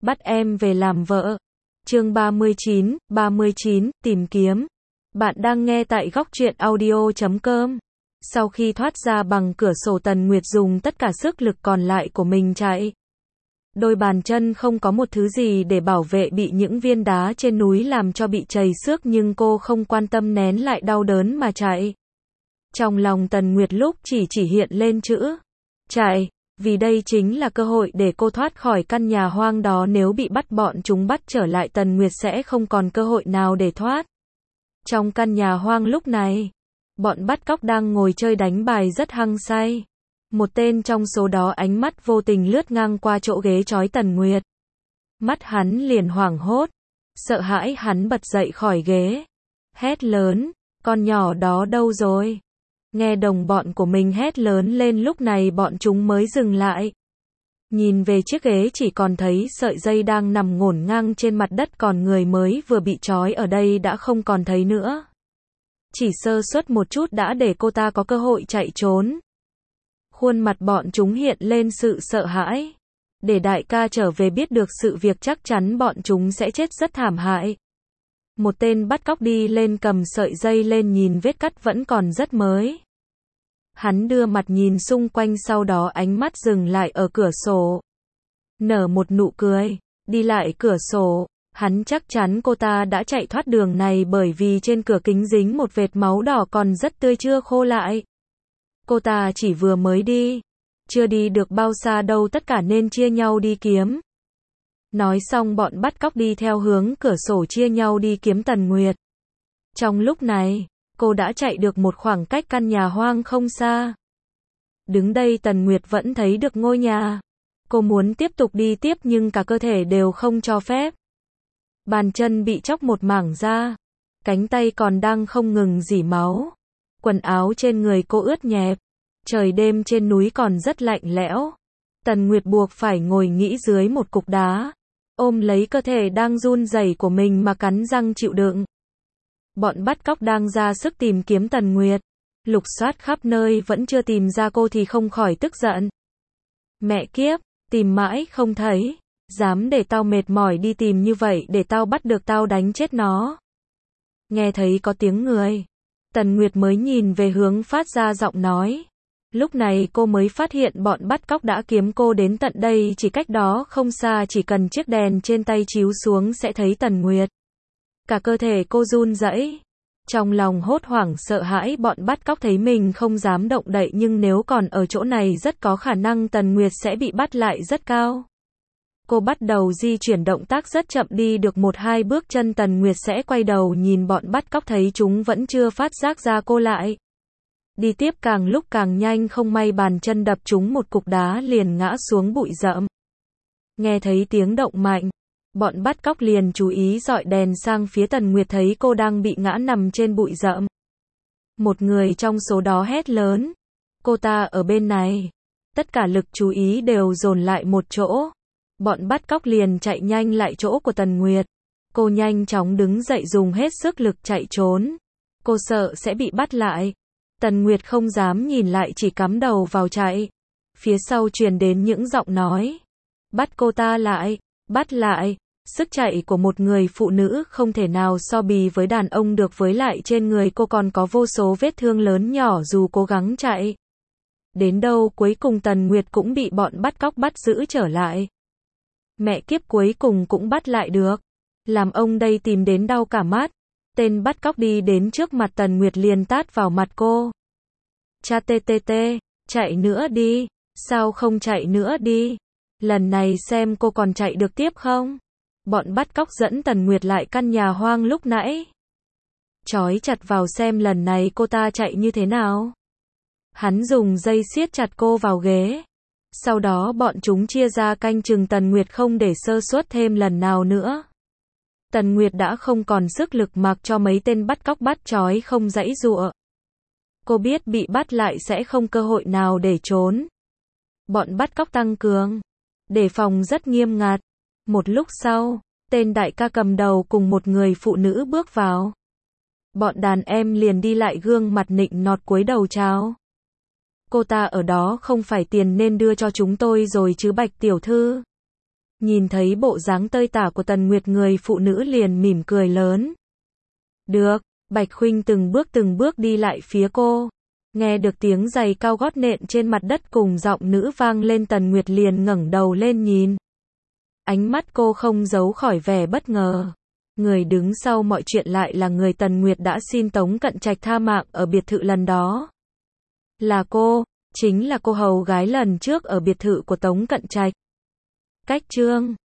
bắt em về làm vợ. Chương 39, tìm kiếm. Bạn đang nghe tại góc truyện audio.com. Sau khi thoát ra bằng cửa sổ, Tần Nguyệt dùng tất cả sức lực còn lại của mình chạy. Đôi bàn chân không có một thứ gì để bảo vệ, bị những viên đá trên núi làm cho bị trầy xước, nhưng cô không quan tâm, nén lại đau đớn mà chạy. Trong lòng Tần Nguyệt lúc chỉ hiện lên chữ chạy, vì đây chính là cơ hội để cô thoát khỏi căn nhà hoang đó. Nếu bị bọn chúng bắt trở lại, Tần Nguyệt sẽ không còn cơ hội nào để thoát. Trong căn nhà hoang lúc này, bọn bắt cóc đang ngồi chơi đánh bài rất hăng say. Một tên trong số đó ánh mắt vô tình lướt ngang qua chỗ ghế trói Tần Nguyệt. Mắt hắn liền hoảng hốt, sợ hãi, hắn bật dậy khỏi ghế, hét lớn, con nhỏ đó đâu rồi? Nghe đồng bọn của mình hét lớn lên, lúc này bọn chúng mới dừng lại. Nhìn về chiếc ghế, chỉ còn thấy sợi dây đang nằm ngổn ngang trên mặt đất, còn người mới vừa bị trói ở đây đã không còn thấy nữa. Chỉ sơ suất một chút đã để cô ta có cơ hội chạy trốn. Khuôn mặt bọn chúng hiện lên sự sợ hãi. Để đại ca trở về biết được sự việc, chắc chắn bọn chúng sẽ chết rất thảm hại. Một tên bắt cóc đi lên, cầm sợi dây lên, nhìn vết cắt vẫn còn rất mới. Hắn đưa mặt nhìn xung quanh, sau đó ánh mắt dừng lại ở cửa sổ. Nở một nụ cười, đi lại cửa sổ. Hắn chắc chắn cô ta đã chạy thoát đường này, bởi vì trên cửa kính dính một vệt máu đỏ còn rất tươi, chưa khô lại. Cô ta chỉ vừa mới đi, chưa đi được bao xa đâu, tất cả nên chia nhau đi kiếm. Nói xong, bọn bắt cóc đi theo hướng cửa sổ, chia nhau đi kiếm Tần Nguyệt. Trong lúc này, cô đã chạy được một khoảng cách căn nhà hoang không xa. Đứng đây, Tần Nguyệt vẫn thấy được ngôi nhà. Cô muốn tiếp tục đi tiếp nhưng cả cơ thể đều không cho phép. Bàn chân bị chóc một mảng ra, cánh tay còn đang không ngừng rỉ máu. Quần áo trên người cô ướt nhẹp. Trời đêm trên núi còn rất lạnh lẽo. Tần Nguyệt buộc phải ngồi nghỉ dưới một cục đá, ôm lấy cơ thể đang run rẩy của mình mà cắn răng chịu đựng. Bọn bắt cóc đang ra sức tìm kiếm Tần Nguyệt, lục soát khắp nơi vẫn chưa tìm ra cô thì không khỏi tức giận. Mẹ kiếp, tìm mãi không thấy, dám để tao mệt mỏi đi tìm như vậy, để tao bắt được tao đánh chết nó. Nghe thấy có tiếng người, Tần Nguyệt mới nhìn về hướng phát ra giọng nói. Lúc này cô mới phát hiện bọn bắt cóc đã kiếm cô đến tận đây, chỉ cách đó không xa, chỉ cần chiếc đèn trên tay chiếu xuống sẽ thấy Tần Nguyệt. Cả cơ thể cô run rẩy, trong lòng hốt hoảng sợ hãi. Bọn bắt cóc thấy mình không dám động đậy, nhưng nếu còn ở chỗ này rất có khả năng Tần Nguyệt sẽ bị bắt lại rất cao. Cô bắt đầu di chuyển, động tác rất chậm, đi được 1-2 bước chân Tần Nguyệt sẽ quay đầu nhìn bọn bắt cóc, thấy chúng vẫn chưa phát giác ra cô lại. Đi tiếp càng lúc càng nhanh, không may bàn chân đập trúng một cục đá liền ngã xuống bụi rậm. Nghe thấy tiếng động mạnh, bọn bắt cóc liền chú ý dọi đèn sang phía Tần Nguyệt, thấy cô đang bị ngã nằm trên bụi rậm. Một người trong số đó hét lớn, cô ta ở bên này. Tất cả lực chú ý đều dồn lại một chỗ. Bọn bắt cóc liền chạy nhanh lại chỗ của Tần Nguyệt. Cô nhanh chóng đứng dậy, dùng hết sức lực chạy trốn. Cô sợ sẽ bị bắt lại. Tần Nguyệt không dám nhìn lại, chỉ cắm đầu vào chạy. Phía sau truyền đến những giọng nói. Bắt cô ta lại, bắt lại. Sức chạy của một người phụ nữ không thể nào so bì với đàn ông được, với lại trên người cô còn có vô số vết thương lớn nhỏ. Dù cố gắng chạy đến đâu, cuối cùng Tần Nguyệt cũng bị bọn bắt cóc bắt giữ trở lại. Mẹ kiếp, cuối cùng cũng bắt lại được. Làm ông đây tìm đến đau cả mắt. Tên bắt cóc đi đến trước mặt Tần Nguyệt liền tát vào mặt cô. Cha tê, chạy nữa đi. Sao không chạy nữa đi? Lần này xem cô còn chạy được tiếp không? Bọn bắt cóc dẫn Tần Nguyệt lại căn nhà hoang lúc nãy. Trói chặt vào xem lần này cô ta chạy như thế nào. Hắn dùng dây siết chặt cô vào ghế. Sau đó bọn chúng chia ra canh chừng Tần Nguyệt, không để sơ suất thêm lần nào nữa. Tần Nguyệt đã không còn sức lực, mặc cho mấy tên bắt cóc bắt trói không giãy giụa. Cô biết bị bắt lại sẽ không cơ hội nào để trốn. Bọn bắt cóc tăng cường đề phòng rất nghiêm ngặt. Một lúc sau, tên đại ca cầm đầu cùng một người phụ nữ bước vào. Bọn đàn em liền đi lại, gương mặt nịnh nọt cúi đầu chào. Cô ta ở đó không phải tiền nên đưa cho chúng tôi rồi chứ Bạch tiểu thư? Nhìn thấy bộ dáng tơi tả của Tần Nguyệt, người phụ nữ liền mỉm cười lớn. Được, Bạch Khuynh từng bước đi lại phía cô. Nghe được tiếng giày cao gót nện trên mặt đất cùng giọng nữ vang lên, Tần Nguyệt liền ngẩng đầu lên nhìn. Ánh mắt cô không giấu khỏi vẻ bất ngờ. Người đứng sau mọi chuyện lại là người Tần Nguyệt đã xin Tống Cận Trạch tha mạng ở biệt thự lần đó. Là cô, chính là cô hầu gái lần trước ở biệt thự của Tống Cận Trạch. Cách chương